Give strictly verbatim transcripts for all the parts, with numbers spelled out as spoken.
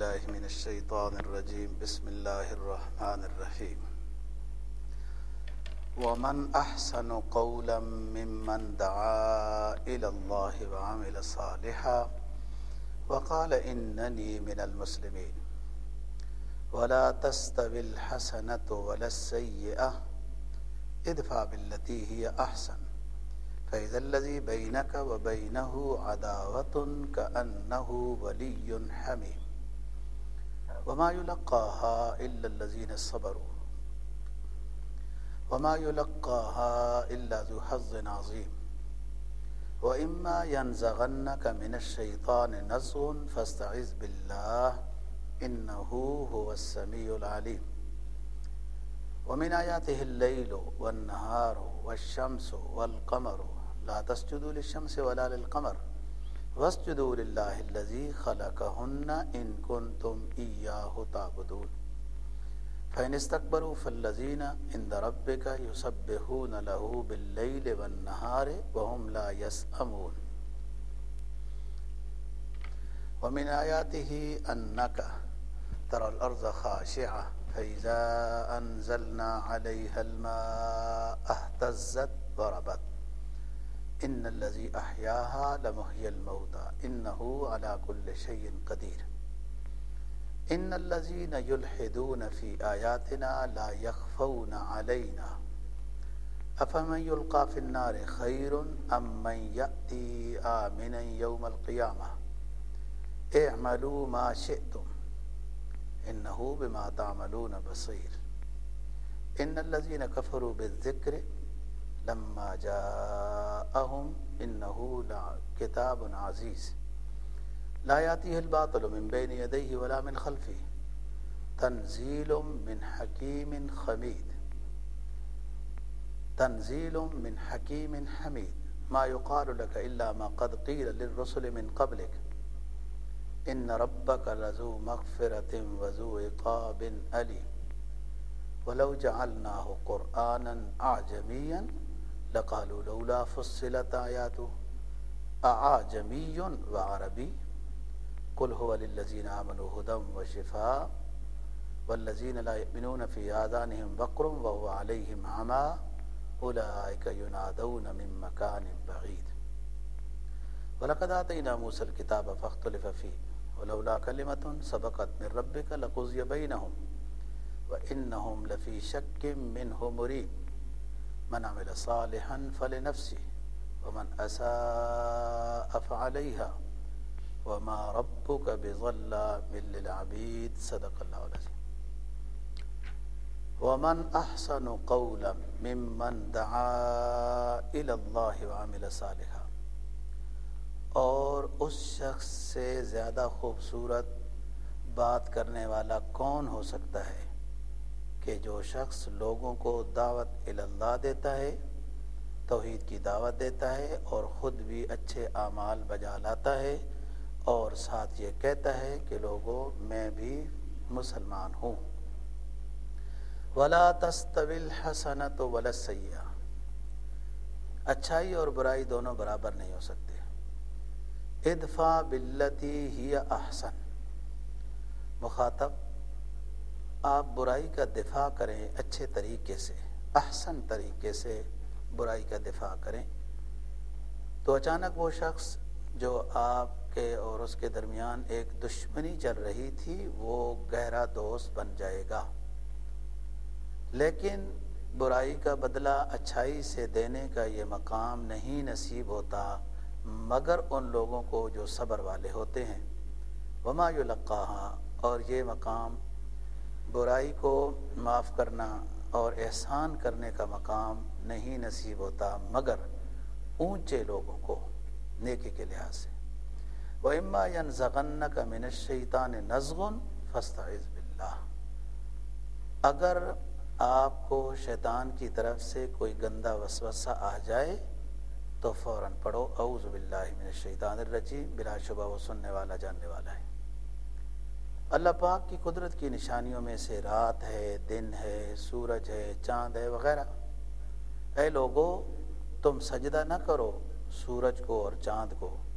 باللہ من الشیطان الرجیم بسم اللہ الرحمن الرحیم ومن احسن قولا ممن دعا الى اللہ وعمل صالحا وقال اننی من المسلمین ولا تستوی الحسنة ولا السیئة ادفع باللتی ہی احسن فإذا الذي بينك وبينه عداوة كأنه ولي حميم وما يلقاها إلا الذين صبروا وما يلقاها إلا ذو حظ عظيم وإما ينزغنك من الشيطان نزغ فاستعذ بالله إنه هو السميع العليم ومن آياته الليل والنهار والشمس والقمر لا تسجدوا للشمس ولا للقمر واسجدوا لله الذي خلقهن إن كنتم إياه تعبدون فإن استكبروا فالذين عند ربك يسبحون له بالليل والنهار وهم لا يسأمون ومن آياته أنك ترى الأرض خاشعة فإذا أنزلنا عليها الماء اهتزت وربت إن الذي أحياها لمحيي الموتى إنه على كل شيء قدير إن الذين يلحدون في آياتنا لا يخفون علينا أفمن يلقى في النار خير أم من يأتي آمنا يوم القيامة اعملوا ما شئتم إنه بما تعملون بصير إن الذين كفروا بالذكر لما جاءهم إنه لكتاب عزيز لا يأتيه الباطل من بين يديه ولا من خلفه تنزيل من حكيم حميد تنزيل من حكيم حميد ما يقال لك إلا ما قد قيل للرسل من قبلك إن ربك لذو مغفرة وذو عقاب أليم ولو جعلناه قرآنا أعجميا لقالوا لولا فصلت آياته أعجمي وعربي قل هو للذين آمنوا هدى وشفاء والذين لا يؤمنون في آذانهم وقر وهو عليهم عمى أولئك ينادون من مكان بعيد ولقد آتينا موسى الكتاب فاختلف فيه ولولا كلمة سبقت من ربك لقضي بينهم وإنهم لفي شك منه مريب من عمل صالحا فلنفسه ومن أساء فعليها وما ربك بظلام للعبيد صدق الله العظيم ومن أحسن قولا ممن دعا إلى الله وعمل صالحا اور اس شخص سے زیادہ خوبصورت بات کرنے والا کون ہو سکتا ہے کہ جو شخص لوگوں کو دعوت اللہ دیتا ہے، توحید کی دعوت دیتا ہے اور خود بھی اچھے اعمال بجا لاتا ہے اور ساتھ یہ کہتا ہے کہ لوگوں میں بھی مسلمان ہوں۔ وَلَا تَسْتَوِي الْحَسَنَةُ وَلَا السَّيِّئَةُ، اچھائی اور برائی دونوں برابر نہیں ہو سکتے۔ ادفع باللتی ہی احسن، مخاطب آپ برائی کا دفاع کریں اچھے طریقے سے، احسن طریقے سے برائی کا دفاع کریں، تو اچانک وہ شخص جو آپ کے اور اس کے درمیان ایک دشمنی چل رہی تھی وہ گہرا دوست بن جائے گا۔ لیکن برائی کا بدلہ اچھائی سے دینے کا یہ مقام نہیں نصیب ہوتا مگر ان لوگوں کو جو صبر والے ہوتے ہیں۔ وما یلقاہا، اور یہ مقام برائی کو معاف کرنا اور احسان کرنے کا مقام نہیں نصیب ہوتا مگر اونچے لوگوں کو نیکی کے لحاظ سے۔ وَإِمَّا يَنزَغَنَّكَ مِنَ الشَّيْطَانِ نَزْغٌ فَاسْتَعِذْ بِاللَّهِ، اگر آپ کو شیطان کی طرف سے کوئی گندا وسوسہ آ جائے تو فوراً پڑھو اعوذ باللہ من الشیطان الرجیم، بلا شبہ وہ سننے والا جاننے والا ہے۔ اللہ پاک کی قدرت کی نشانیوں میں سے رات ہے، دن ہے، سورج ہے، چاند ہے وغیرہ۔ اے لوگو تم سجدہ نہ کرو سورج کو اور چاند کو،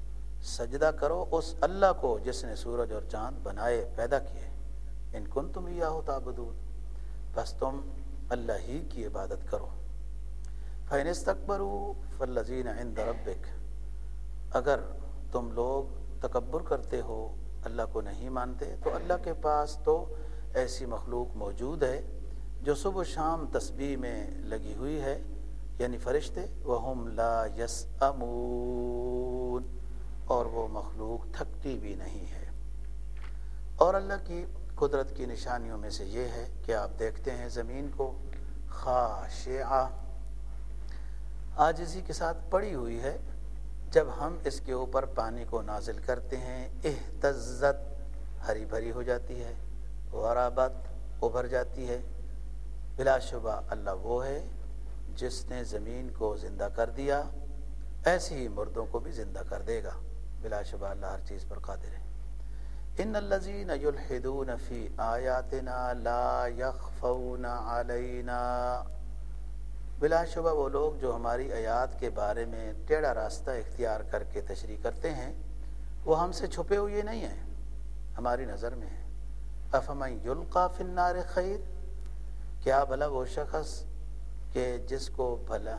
سجدہ کرو اس اللہ کو جس نے سورج اور چاند بنائے پیدا کیے، ان کنتم ایاہ تعبدون، بس تم اللہ ہی کی عبادت کرو۔ فَإِنِ اسْتَكْبَرُوا فَالَّذِينَ عِندَ رَبِّكَ، اگر تم لوگ تکبر کرتے ہو، اللہ کو نہیں مانتے، تو اللہ کے پاس تو ایسی مخلوق موجود ہے جو صبح و شام تسبیح میں لگی ہوئی ہے، یعنی فرشتے، وَهُمْ لَا يَسْأَمُونَ، اور وہ مخلوق تھکتی بھی نہیں ہے۔ اور اللہ کی قدرت کی نشانیوں میں سے یہ ہے کہ آپ دیکھتے ہیں زمین کو خاشعہ، عاجزی کے ساتھ پڑی ہوئی ہے، جب ہم اس کے اوپر پانی کو نازل کرتے ہیں اہتزت، ہری بھری ہو جاتی ہے، وربت، ابھر جاتی ہے۔ بلا شبہ اللہ وہ ہے جس نے زمین کو زندہ کر دیا، ایسے ہی مردوں کو بھی زندہ کر دے گا، بلا شبہ اللہ ہر چیز پر قادر ہے۔ ان الذین یلحدون فی آیاتنا لا یخفون علینا، بلا شبہ وہ لوگ جو ہماری آیات کے بارے میں ٹیڑھا راستہ اختیار کر کے تشریح کرتے ہیں، وہ ہم سے چھپے ہوئے نہیں ہیں، ہماری نظر میں ہیں۔ افمن یلقی فی النار خیر، کیا بھلا وہ شخص کہ جس کو بھلا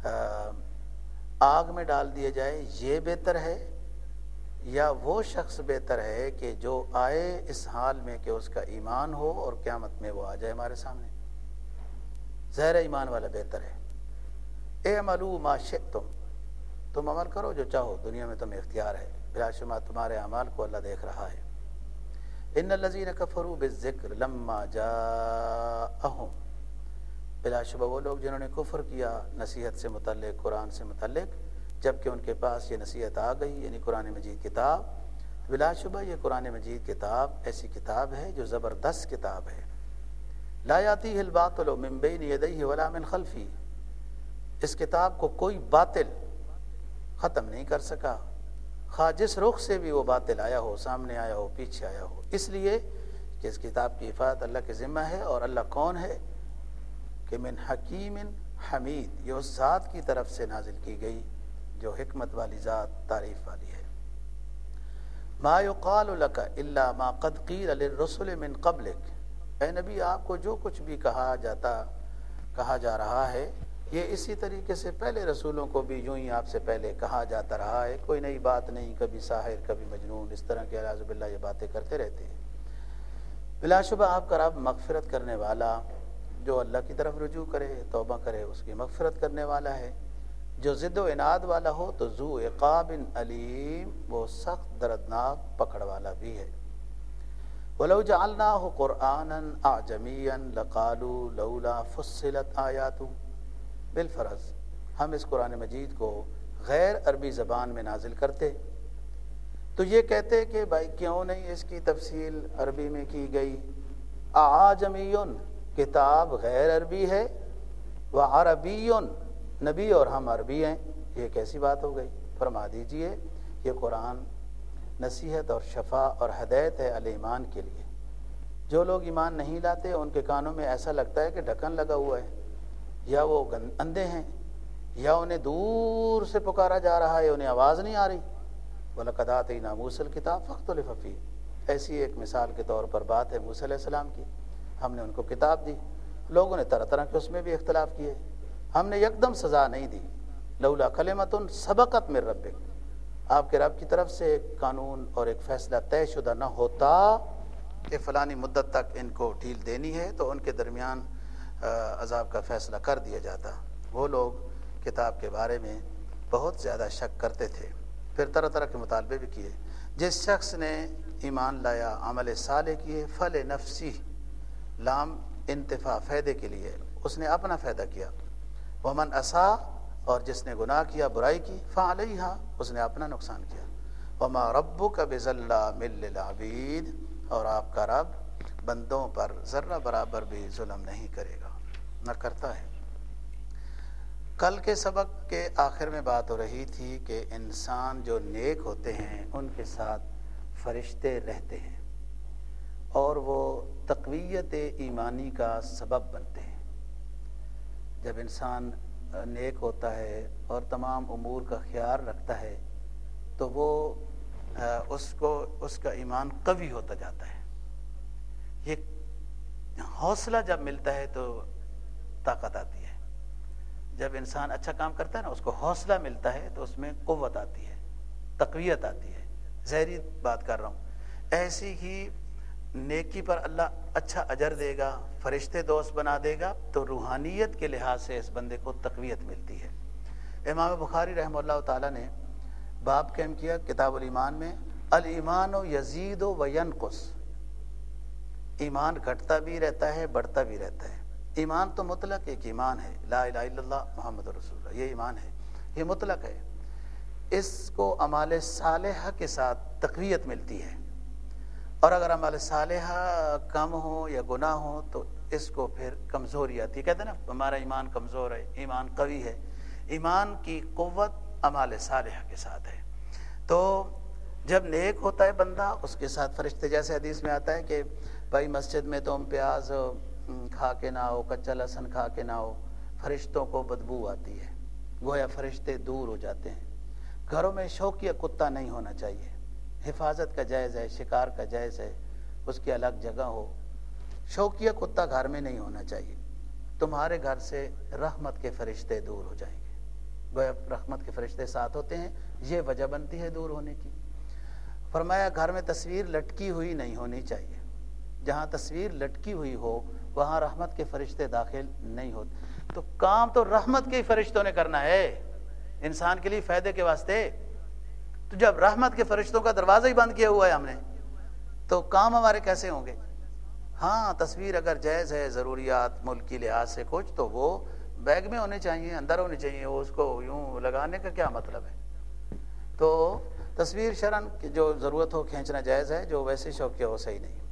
آگ میں ڈال دیا جائے یہ بہتر ہے، یا وہ شخص بہتر ہے کہ جو آئے اس حال میں کہ اس کا ایمان ہو اور قیامت میں وہ آ جائے ہمارے سامنے؟ ظاہر ایمان والا بہتر ہے۔ اعملوا ما شئتم، تم عمل کرو جو چاہو، دنیا میں تمہیں اختیار ہے، بلا شبہ تمہارے اعمال کو اللہ دیکھ رہا ہے۔ ان الذین کفروا بالذکر لما جاءہم، بلا شبہ وہ لوگ جنہوں نے کفر کیا نصیحت سے متعلق، قرآن سے متعلق، جبکہ ان کے پاس یہ نصیحت آ گئی، یعنی قرآن مجید کتاب، بلا شبہ یہ قرآن مجید کتاب ایسی کتاب ہے جو زبردست کتاب ہے۔ لا یاتیہ الباطل من بین یدیہ ولا من خلفہ، اس کتاب کو کوئی باطل ختم نہیں کر سکا، خواہ جس رخ سے بھی وہ باطل آیا ہو، سامنے آیا ہو، پیچھے آیا ہو، اس لیے کہ اس کتاب کی حفاظت اللہ کے ذمہ ہے۔ اور اللہ کون ہے؟ کہ من حکیم حمید، یہ اس ذات کی طرف سے نازل کی گئی جو حکمت والی ذات، تعریف والی ہے۔ ما یقال لک الا ما قد قیل للرسل من قبلک، اے نبی آپ کو جو کچھ بھی کہا جاتا کہا جا رہا ہے، یہ اسی طریقے سے پہلے رسولوں کو بھی یوں ہی آپ سے پہلے کہا جاتا رہا ہے، کوئی نئی بات نہیں، کبھی ساحر، کبھی مجنون، اس طرح کے اعوذ باللہ یہ باتیں کرتے رہتے ہیں۔ بلا شبہ آپ کا رب مغفرت کرنے والا، جو اللہ کی طرف رجوع کرے، توبہ کرے، اس کی مغفرت کرنے والا ہے۔ جو ضد و عناد والا ہو تو ذو عقاب علیم، وہ سخت دردناک پکڑ والا بھی ہے۔ وَلَوْ جَعَلْنَاهُ قُرْآنًا أَعْجَمِيًّا لَقَالُوا لَوْلَا فُصِّلَتْ آيَاتُهُ، بالفرض ہم اس قرآن مجید کو غیر عربی زبان میں نازل کرتے تو یہ کہتے کہ بھائی کیوں نہیں اس کی تفصیل عربی میں کی گئی؟ اعجمیٌ، کتاب غیر عربی ہے، وعربی، نبی اور ہم عربی ہیں، یہ کیسی بات ہو گئی؟ فرما دیجئے یہ قرآن نصیحت اور شفا اور ہدایت ہے اہل ایمان کے لیے۔ جو لوگ ایمان نہیں لاتے ان کے کانوں میں ایسا لگتا ہے کہ ڈھکن لگا ہوا ہے، یا وہ اندھے ہیں، یا انہیں دور سے پکارا جا رہا ہے، انہیں آواز نہیں آ رہی۔ وَلَقَدْ آتَيْنَا مُوسَى الْكِتَابَ فَاخْتَلَفَ فِيهِ، ایسی ایک مثال کے طور پر بات ہے موسیٰ علیہ السلام کی، ہم نے ان کو کتاب دی، لوگوں نے طرح طرح کے اس میں بھی اختلاف کیے، ہم نے یکدم سزا نہیں دی۔ لولا کلمۃ سبقت من ربک، آپ کے رب کی طرف سے ایک قانون اور ایک فیصلہ طے شدہ نہ ہوتا کہ فلانی مدت تک ان کو ڈھیل دینی ہے، تو ان کے درمیان عذاب کا فیصلہ کر دیا جاتا۔ وہ لوگ کتاب کے بارے میں بہت زیادہ شک کرتے تھے، پھر طرح طرح کے مطالبے بھی کیے۔ جس شخص نے ایمان لایا، عمل صالح کیے، فلنفسہ، لام انتفاع، فائدے کے لیے، اس نے اپنا فائدہ کیا۔ ومن اساء، اور جس نے گناہ کیا، برائی کی، فعلیہا، اس نے اپنا نقصان کیا۔ وما ربک بظلام للعبید، اور آپ کا رب بندوں پر ذرہ برابر بھی ظلم نہیں کرے گا، نہ کرتا ہے۔ کل کے سبق کے آخر میں بات ہو رہی تھی کہ انسان جو نیک ہوتے ہیں ان کے ساتھ فرشتے رہتے ہیں اور وہ تقویت ایمانی کا سبب بنتے ہیں۔ جب انسان نیک ہوتا ہے اور تمام امور کا خیال رکھتا ہے تو وہ اس کو اس کا ایمان قوی ہوتا جاتا ہے. یہ حوصلہ جب ملتا ہے تو طاقت آتی ہے. جب انسان اچھا کام کرتا ہے نا، اس کو حوصلہ ملتا ہے تو اس میں قوت آتی ہے، تقویت آتی ہے. ظاہری بات کر رہا ہوں. ایسی ہی نیکی پر اللہ اچھا اجر دے گا، فرشتے دوست بنا دے گا، تو روحانیت کے لحاظ سے اس بندے کو تقویت ملتی ہے. امام بخاری رحمہ اللہ تعالیٰ نے باب قائم کیا کتاب الایمان میں، الایمان یزید و ینقص. ایمان گھٹتا بھی رہتا ہے، بڑھتا بھی رہتا ہے. ایمان تو مطلق ایک ایمان ہے، لا الہ الا اللہ محمد رسول اللہ، یہ ایمان ہے، یہ مطلق ہے. اس کو اعمال صالحہ کے ساتھ تقویت ملتی ہے، اور اگر اعمال صالحہ کم ہو یا گناہ ہو تو اس کو پھر کمزوری آتی ہے. کہتے ہیں نا ہمارا ایمان کمزور ہے، ایمان قوی ہے. ایمان کی قوت اعمال صالحہ کے ساتھ ہے. تو جب نیک ہوتا ہے بندہ، اس کے ساتھ فرشتے، جیسے حدیث میں آتا ہے کہ بھائی مسجد میں تم پیاز کھا کے نہ ہو، کچا لہسن کھا کے نہ ہو، فرشتوں کو بدبو آتی ہے. گویا فرشتے دور ہو جاتے ہیں. گھروں میں شوقیہ کتا نہیں ہونا چاہیے. حفاظت کا جائز ہے، شکار کا جائز ہے، اس کی الگ جگہ ہو. شوقیہ کتا گھر میں نہیں ہونا چاہیے. تمہارے گھر سے رحمت کے فرشتے دور ہو جائیں گے. گویا رحمت کے فرشتے ساتھ ہوتے ہیں، یہ وجہ بنتی ہے دور ہونے کی. فرمایا گھر میں تصویر لٹکی ہوئی نہیں ہونی چاہیے. جہاں تصویر لٹکی ہوئی ہو وہاں رحمت کے فرشتے داخل نہیں ہوتے. تو کام تو رحمت کے فرشتوں نے کرنا ہے، انسان کے لیے فائدے کے واسطے. تو جب رحمت کے فرشتوں کا دروازہ ہی بند کیا ہوا ہے ہم نے، تو کام ہمارے کیسے ہوں گے؟ ہاں تصویر اگر جائز ہے، ضروریات ملک کی لحاظ سے کچھ، تو وہ بیگ میں ہونے چاہیے، اندر ہونے چاہیے. وہ اس کو یوں لگانے کا کیا مطلب ہے؟ تو تصویر شرعن جو ضرورت ہو کھینچنا جائز ہے، جو ویسے شوقیہ ہو صحیح نہیں.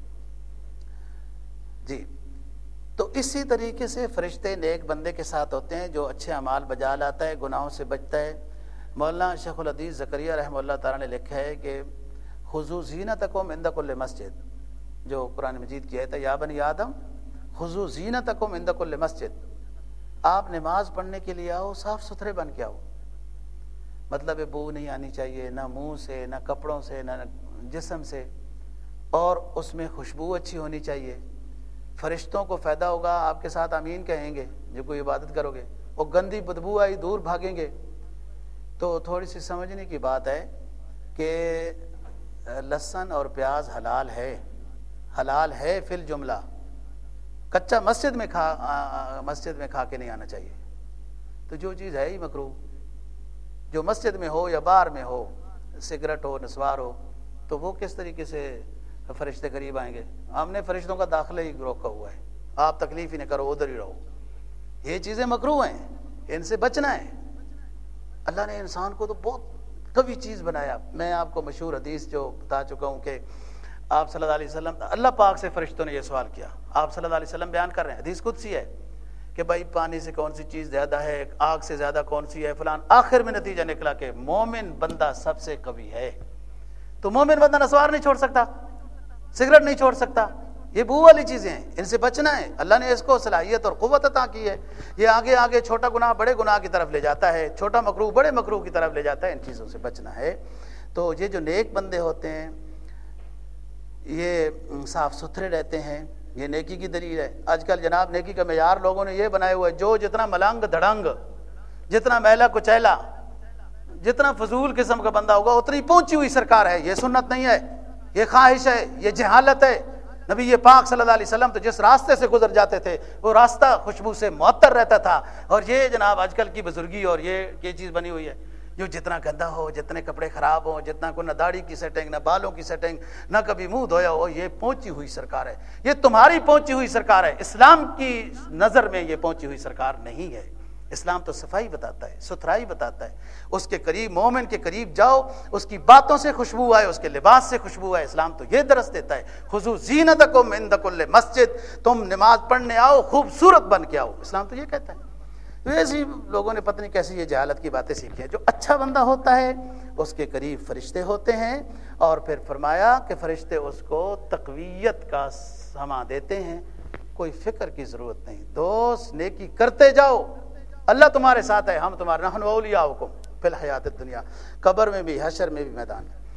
جی تو اسی طریقے سے فرشتے نیک بندے کے ساتھ ہوتے ہیں جو اچھے اعمال بجا لاتا ہے، گناہوں سے بچتا ہے. مولانا شیخ الحدیث زکریا رحمہ اللہ تعالیٰ نے لکھا ہے کہ خذوا زینتکم عند کل مسجد، جو قرآن مجید کی آیت ہے، یا بنی آدم خذوا زینتکم عند کل مسجد. آپ نماز پڑھنے کے لیے آؤ، صاف ستھرے بن کے آؤ. مطلب بو نہیں آنی چاہیے، نہ منہ سے، نہ کپڑوں سے، نہ جسم سے، اور اس میں خوشبو اچھی ہونی چاہیے. فرشتوں کو فائدہ ہوگا، آپ کے ساتھ آمین کہیں گے جو کوئی عبادت کرو گے. وہ گندی بدبو آئی دور بھاگیں گے. تو تھوڑی سی سمجھنے کی بات ہے کہ لہسن اور پیاز حلال ہے، حلال ہے فی الجملہ. کچا مسجد میں کھا مسجد میں کھا کے نہیں آنا چاہیے. تو جو چیز ہے ہی مکروہ، جو مسجد میں ہو یا باہر میں ہو، سگریٹ ہو، نسوار ہو، تو وہ کس طریقے سے فرشتے قریب آئیں گے؟ ہم نے فرشتوں کا داخلہ ہی روکا ہوا ہے. آپ تکلیف ہی نہ کرو، ادھر ہی رہو. یہ چیزیں مکروہ ہیں، ان سے بچنا ہے. اللہ نے انسان کو تو بہت قوی چیز بنایا. میں آپ کو مشہور حدیث جو بتا چکا ہوں کہ آپ صلی اللہ علیہ وسلم، اللہ پاک سے فرشتوں نے یہ سوال کیا. آپ صلی اللہ علیہ وسلم بیان کر رہے ہیں، حدیث قدسی ہے کہ بھائی پانی سے کون سی چیز زیادہ ہے، آگ سے زیادہ کون سی ہے، فلان. آخر میں نتیجہ نکلا کہ مومن بندہ سب سے قوی ہے. تو مومن بندہ نسوار نہیں چھوڑ سکتا، سگریٹ نہیں چھوڑ سکتا. یہ بو والی چیزیں ہیں، ان سے بچنا ہے. اللہ نے اس کو صلاحیت اور قوت عطا کی ہے. یہ آگے آگے چھوٹا گناہ بڑے گناہ کی طرف لے جاتا ہے، چھوٹا مکروہ بڑے مکروہ کی طرف لے جاتا ہے. ان چیزوں سے بچنا ہے. تو یہ جو نیک بندے ہوتے ہیں یہ صاف ستھرے رہتے ہیں، یہ نیکی کی دلیل ہے. آج کل جناب نیکی کا معیار لوگوں نے یہ بنایا ہوا ہے، جو جتنا ملنگ دھڑنگ، جتنا میلا کچیلا، جتنا فضول قسم کا بندہ ہوگا اتنی پہنچی ہوئی سرکار ہے. یہ سنت نہیں ہے، یہ خواہش ہے، یہ جہالت ہے. نبی یہ پاک صلی اللہ علیہ وسلم تو جس راستے سے گزر جاتے تھے وہ راستہ خوشبو سے معطر رہتا تھا. اور یہ جناب آج کل کی بزرگی اور یہ یہ چیز بنی ہوئی ہے، جو جتنا گندا ہو، جتنے کپڑے خراب ہوں، جتنا کوئی نہ داڑھی کی سیٹنگ، نہ بالوں کی سیٹنگ، نہ کبھی منہ دھویا ہو، یہ پہنچی ہوئی سرکار ہے. یہ تمہاری پہنچی ہوئی سرکار ہے. اسلام کی نظر میں یہ پہنچی ہوئی سرکار نہیں ہے. اسلام تو صفائی بتاتا ہے، ستھرائی بتاتا ہے. اس کے قریب، مومن کے قریب جاؤ، اس کی باتوں سے خوشبو آئے، اس کے لباس سے خوشبو آئے. اسلام تو یہ درس دیتا ہے، خذوا زینتکم عند کل مسجد. تم نماز پڑھنے آؤ، خوبصورت بن کے آؤ. اسلام تو یہ کہتا ہے. ایسی لوگوں نے پتہ نہیں کیسی یہ جہالت کی باتیں سیکھی ہیں. جو اچھا بندہ ہوتا ہے اس کے قریب فرشتے ہوتے ہیں. اور پھر فرمایا کہ فرشتے اس کو تقویت کا سما دیتے ہیں. کوئی فکر کی ضرورت نہیں. دوست نیکی کرتے جاؤ، اللہ تمہارے ساتھ ہے. ہم تمہارے نحن اولیاؤکم فی الحیات الدنیا، قبر میں بھی، حشر میں بھی، میدان میں.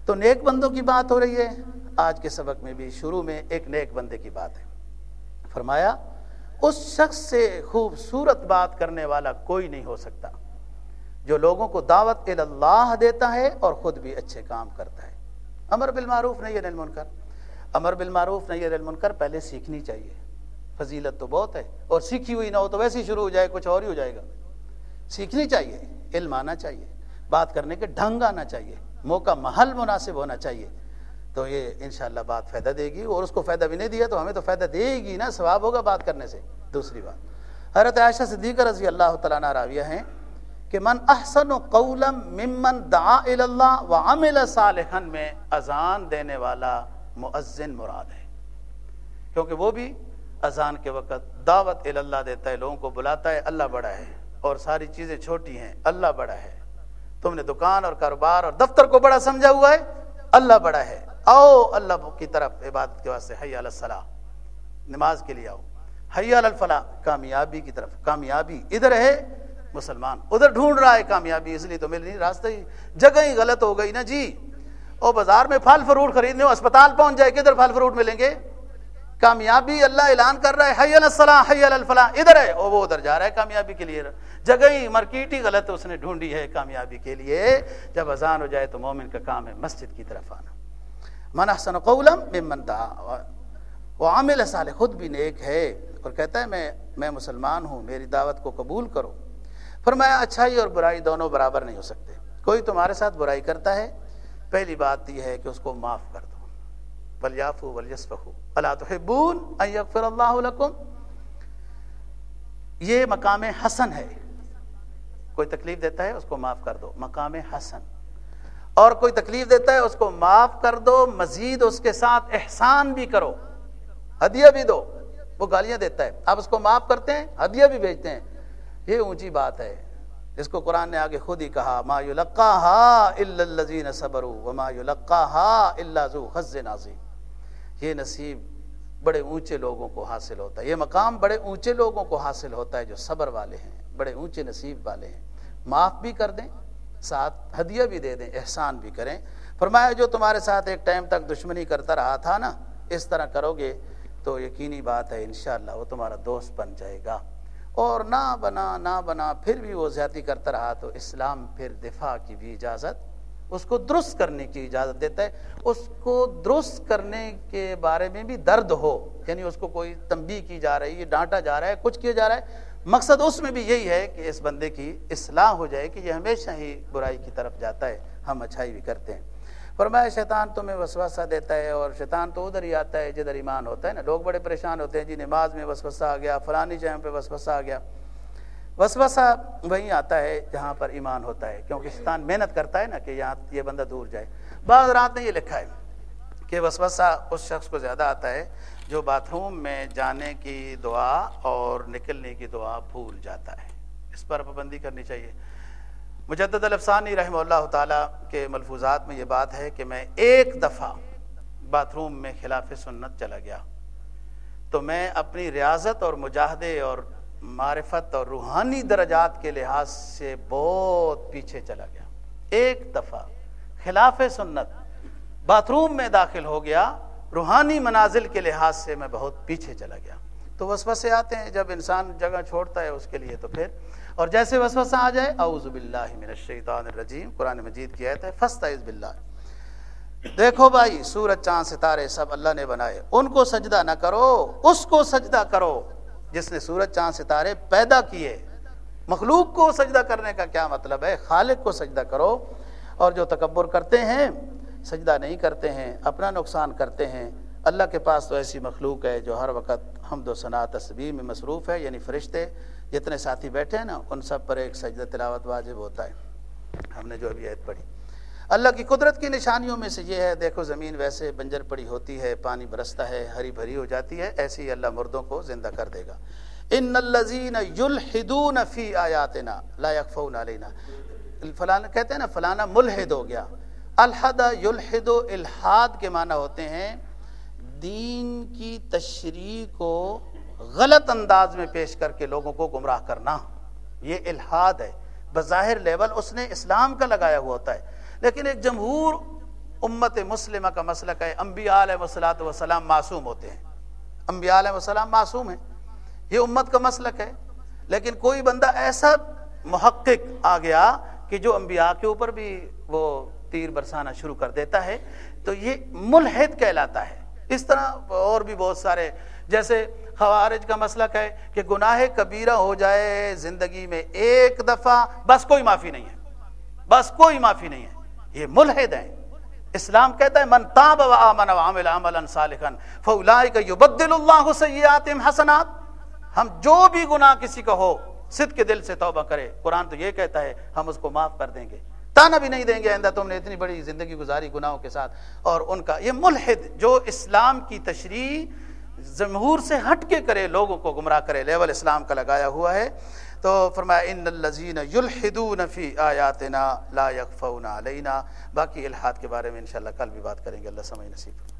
تو نیک بندوں کی بات ہو رہی ہے. آج کے سبق میں بھی شروع میں ایک نیک بندے کی بات ہے. فرمایا اس شخص سے خوبصورت بات کرنے والا کوئی نہیں ہو سکتا جو لوگوں کو دعوت اللہ دیتا ہے اور خود بھی اچھے کام کرتا ہے. امر بالمعروف نہی عن المنکر. امر بالمعروف نہی عن المنکر پہلے سیکھنی چاہیے. فضیلت تو بہت ہے, اور سیکھی ہوئی نہ ہو تو ویسے ہی شروع ہو جائے کچھ اور ہی ہو جائے گا. سیکھنی چاہیے, علم آنا چاہیے, بات کرنے کے ڈھنگ آنا چاہیے, موقع محل مناسب ہونا چاہیے. تو یہ انشاءاللہ بات فائدہ دے گی, اور اس کو فائدہ بھی نہیں دیا تو ہمیں تو فائدہ دے گی نا, ثواب ہوگا بات کرنے سے. دوسری بات, حضرت عائشہ صدیقہ رضی اللہ تعالیٰ عنہ راویہ ہیں کہ من احسن قولا ممن دعا الی اللہ وعمل صالحا میں اذان دینے والا مؤذن مراد ہے, کیونکہ وہ بھی اذان کے وقت دعوت الی اللہ دیتا ہے, لوگوں کو بلاتا ہے. اللہ بڑا ہے اور ساری چیزیں چھوٹی ہیں, اللہ بڑا ہے. تم نے دکان اور کاروبار اور دفتر کو بڑا سمجھا ہوا ہے, اللہ بڑا ہے. آؤ اللہ کی طرف عبادت کے واسطے, حی علی الصلاۃ, نماز کے لیے آؤ. حی علی الفلاح, کامیابی کی طرف. کامیابی ادھر ہے, مسلمان ادھر ڈھونڈ رہا ہے کامیابی, اس لیے تو مل نہیں, راستہ ہی جگہ ہی غلط ہو گئی نا جی. اور بازار میں پھل فروٹ خریدنے ہو, اسپتال پہنچ جائے, کدھر پھل فروٹ ملیں گے؟ کامیابی اللہ اعلان کر رہا ہے حی علی الصلاۃ حی علی الفلاح, ادھر ہے, اور وہ ادھر جا رہا ہے کامیابی کے لیے. جگہ ہی مارکیٹ ہی غلط اس نے ڈھونڈی ہے کامیابی کے لیے. جب اذان ہو جائے تو مومن کا کام ہے مسجد کی طرف آنا. من احسن قولا ممن دعا وعمل صالحا, خود بھی نیک ہے اور کہتا ہے میں میں مسلمان ہوں, میری دعوت کو قبول کرو. فرمایا اچھائی اور برائی دونوں برابر نہیں ہو سکتے. کوئی تمہارے ساتھ برائی کرتا ہے, پہلی بات یہ ہے کہ اس کو معاف کر دو. وَلْيَعْفُوا وَلْيَصْفَحُوا أَلَا تُحِبُّونَ أَن يَغْفِرَ اللَّهُ لَكُمْ. یہ مقام حسن ہے. کوئی تکلیف دیتا ہے اس کو معاف کر دو, مقام حسن. اور کوئی تکلیف دیتا ہے اس کو معاف کر دو, مزید اس کے ساتھ احسان بھی کرو, ہدیہ بھی دو. وہ گالیاں دیتا ہے, آپ اس کو معاف کرتے ہیں, ہدیہ بھی بھیجتے ہیں, یہ اونچی بات ہے. اس کو قرآن نے آگے خود ہی کہا, ما یلقاها الا الذین صبروا وما یلقاها الا ذو حظ عظیم. یہ نصیب بڑے اونچے لوگوں کو حاصل ہوتا ہے, یہ مقام بڑے اونچے لوگوں کو حاصل ہوتا ہے جو صبر والے ہیں, بڑے اونچے نصیب والے ہیں. معاف بھی کر دیں, ساتھ ہدیہ بھی دے دیں, احسان بھی کریں. فرمایا جو تمہارے ساتھ ایک ٹائم تک دشمنی کرتا رہا تھا نا, اس طرح کرو گے تو یقینی بات ہے انشاءاللہ وہ تمہارا دوست بن جائے گا. اور نہ بنا نہ بنا پھر بھی وہ زیادتی کرتا رہا تو اسلام پھر دفاع کی بھی اجازت, اس کو درست کرنے کی اجازت دیتا ہے. اس کو درست کرنے کے بارے میں بھی درد ہو, یعنی اس کو کوئی تنبیہ کی جا رہی ہے, ڈانٹا جا رہا ہے, کچھ کیا جا رہا ہے, مقصد اس میں بھی یہی ہے کہ اس بندے کی اصلاح ہو جائے کہ یہ ہمیشہ ہی برائی کی طرف جاتا ہے, ہم اچھائی بھی کرتے ہیں. فرمایا شیطان تمہیں وسوسہ دیتا ہے, اور شیطان تو ادھر ہی آتا ہے جدھر ایمان ہوتا ہے نا. لوگ بڑے پریشان ہوتے ہیں, جی نماز میں وسوسہ آ گیا, فلانی جگہ پہ وسوسہ آ گیا. وسوسہ وہیں آتا ہے جہاں پر ایمان ہوتا ہے, کیونکہ شیطان محنت کرتا ہے نا کہ یہاں یہ بندہ دور جائے. بعض رات نے یہ لکھا ہے کہ وسوسہ اس شخص کو زیادہ آتا ہے جو باتھ روم میں جانے کی دعا اور نکلنے کی دعا بھول جاتا ہے. اس پر پابندی کرنی چاہیے. مجدد الافسانی رحمہ اللہ تعالیٰ کے ملفوظات میں یہ بات ہے کہ میں ایک دفعہ باتھ روم میں خلاف سنت چلا گیا تو میں اپنی ریاضت اور مجاہدے اور معرفت اور روحانی درجات کے لحاظ سے بہت پیچھے چلا گیا. ایک دفعہ خلاف سنت باتھ روم میں داخل ہو گیا, روحانی منازل کے لحاظ سے میں بہت پیچھے چلا گیا. تو وسوسے آتے ہیں جب انسان جگہ چھوڑتا ہے اس کے لیے, تو پھر اور جیسے وسوسہ آ جائے اعوذ باللہ من الشیطان الرجیم, قرآن مجید کی آیت ہے فاستعذ باللہ. دیکھو بھائی سورج چاند ستارے سب اللہ نے بنائے, ان کو سجدہ نہ کرو, اس کو سجدہ کرو جس نے سورج چاند ستارے پیدا کیے. مخلوق کو سجدہ کرنے کا کیا مطلب ہے؟ خالق کو سجدہ کرو. اور جو تکبر کرتے ہیں, سجدہ نہیں کرتے ہیں, اپنا نقصان کرتے ہیں, اللہ کے پاس تو ایسی مخلوق ہے جو ہر وقت حمد و ثنا تسبیح میں مصروف ہے. یعنی فرشتے جتنے ساتھی بیٹھے ہیں نا, ان سب پر ایک سجدہ تلاوت واجب ہوتا ہے. ہم نے جو ابھی آیت پڑھی, اللہ کی قدرت کی نشانیوں میں سے یہ ہے, دیکھو زمین ویسے بنجر پڑی ہوتی ہے, پانی برستا ہے, ہری بھری ہو جاتی ہے, ایسے ہی اللہ مردوں کو زندہ کر دے گا. ان الذین یلحدون فی آیاتنا لا یخفون علینا, فلانا کہتے ہیں نا فلانا ملحد ہو گیا. الحد یلحد, الحاد کے معنی ہوتے ہیں دین کی تشریح کو غلط انداز میں پیش کر کے لوگوں کو گمراہ کرنا, یہ الحاد ہے. بظاہر لیول اس نے اسلام کا لگایا ہوا ہوتا ہے, لیکن ایک جمہور امت مسلمہ کا مسلک ہے انبیاء علیہ الصلوۃ والسلام معصوم ہوتے ہیں، انبیاء علیہ السلام معصوم ہیں، یہ امت کا مسلک ہے۔ لیکن کوئی بندہ ایسا محقق آ گیا کہ جو انبیاء کے اوپر بھی وہ تیر برسانا شروع کر دیتا ہے تو یہ ملحد کہلاتا ہے۔ اس طرح اور بھی بہت سارے، جیسے خوارج کا مسلک ہے کہ گناہ کبیرہ ہو جائے زندگی میں ایک دفعہ بس کوئی معافی نہیں ہے، بس کوئی معافی نہیں ہے، یہ ملحد ہیں۔ اسلام کہتا ہے من تاب وآمن وعمل عملا صالحا فاولئک یبدل اللہ سیئاتہم حسنات۔ ہم جو بھی گناہ کسی کا ہو صدق کے دل سے توبہ کرے، قرآن تو یہ کہتا ہے ہم اس کو معاف کر دیں گے، تانا بھی نہیں دیں گے آئندہ تم نے اتنی بڑی زندگی گزاری گناہوں کے ساتھ۔ اور ان کا یہ ملحد جو اسلام کی تشریح جمہور سے ہٹ کے کرے، لوگوں کو گمراہ کرے، لیول اسلام کا لگایا ہوا ہے۔ تو فرمایا ان الذین یلحدون فی آیاتنا لا یخفون علینا۔ باقی الحاد کے بارے میں انشاءاللہ کل بھی بات کریں گے، اللہ سمجھ نصیب۔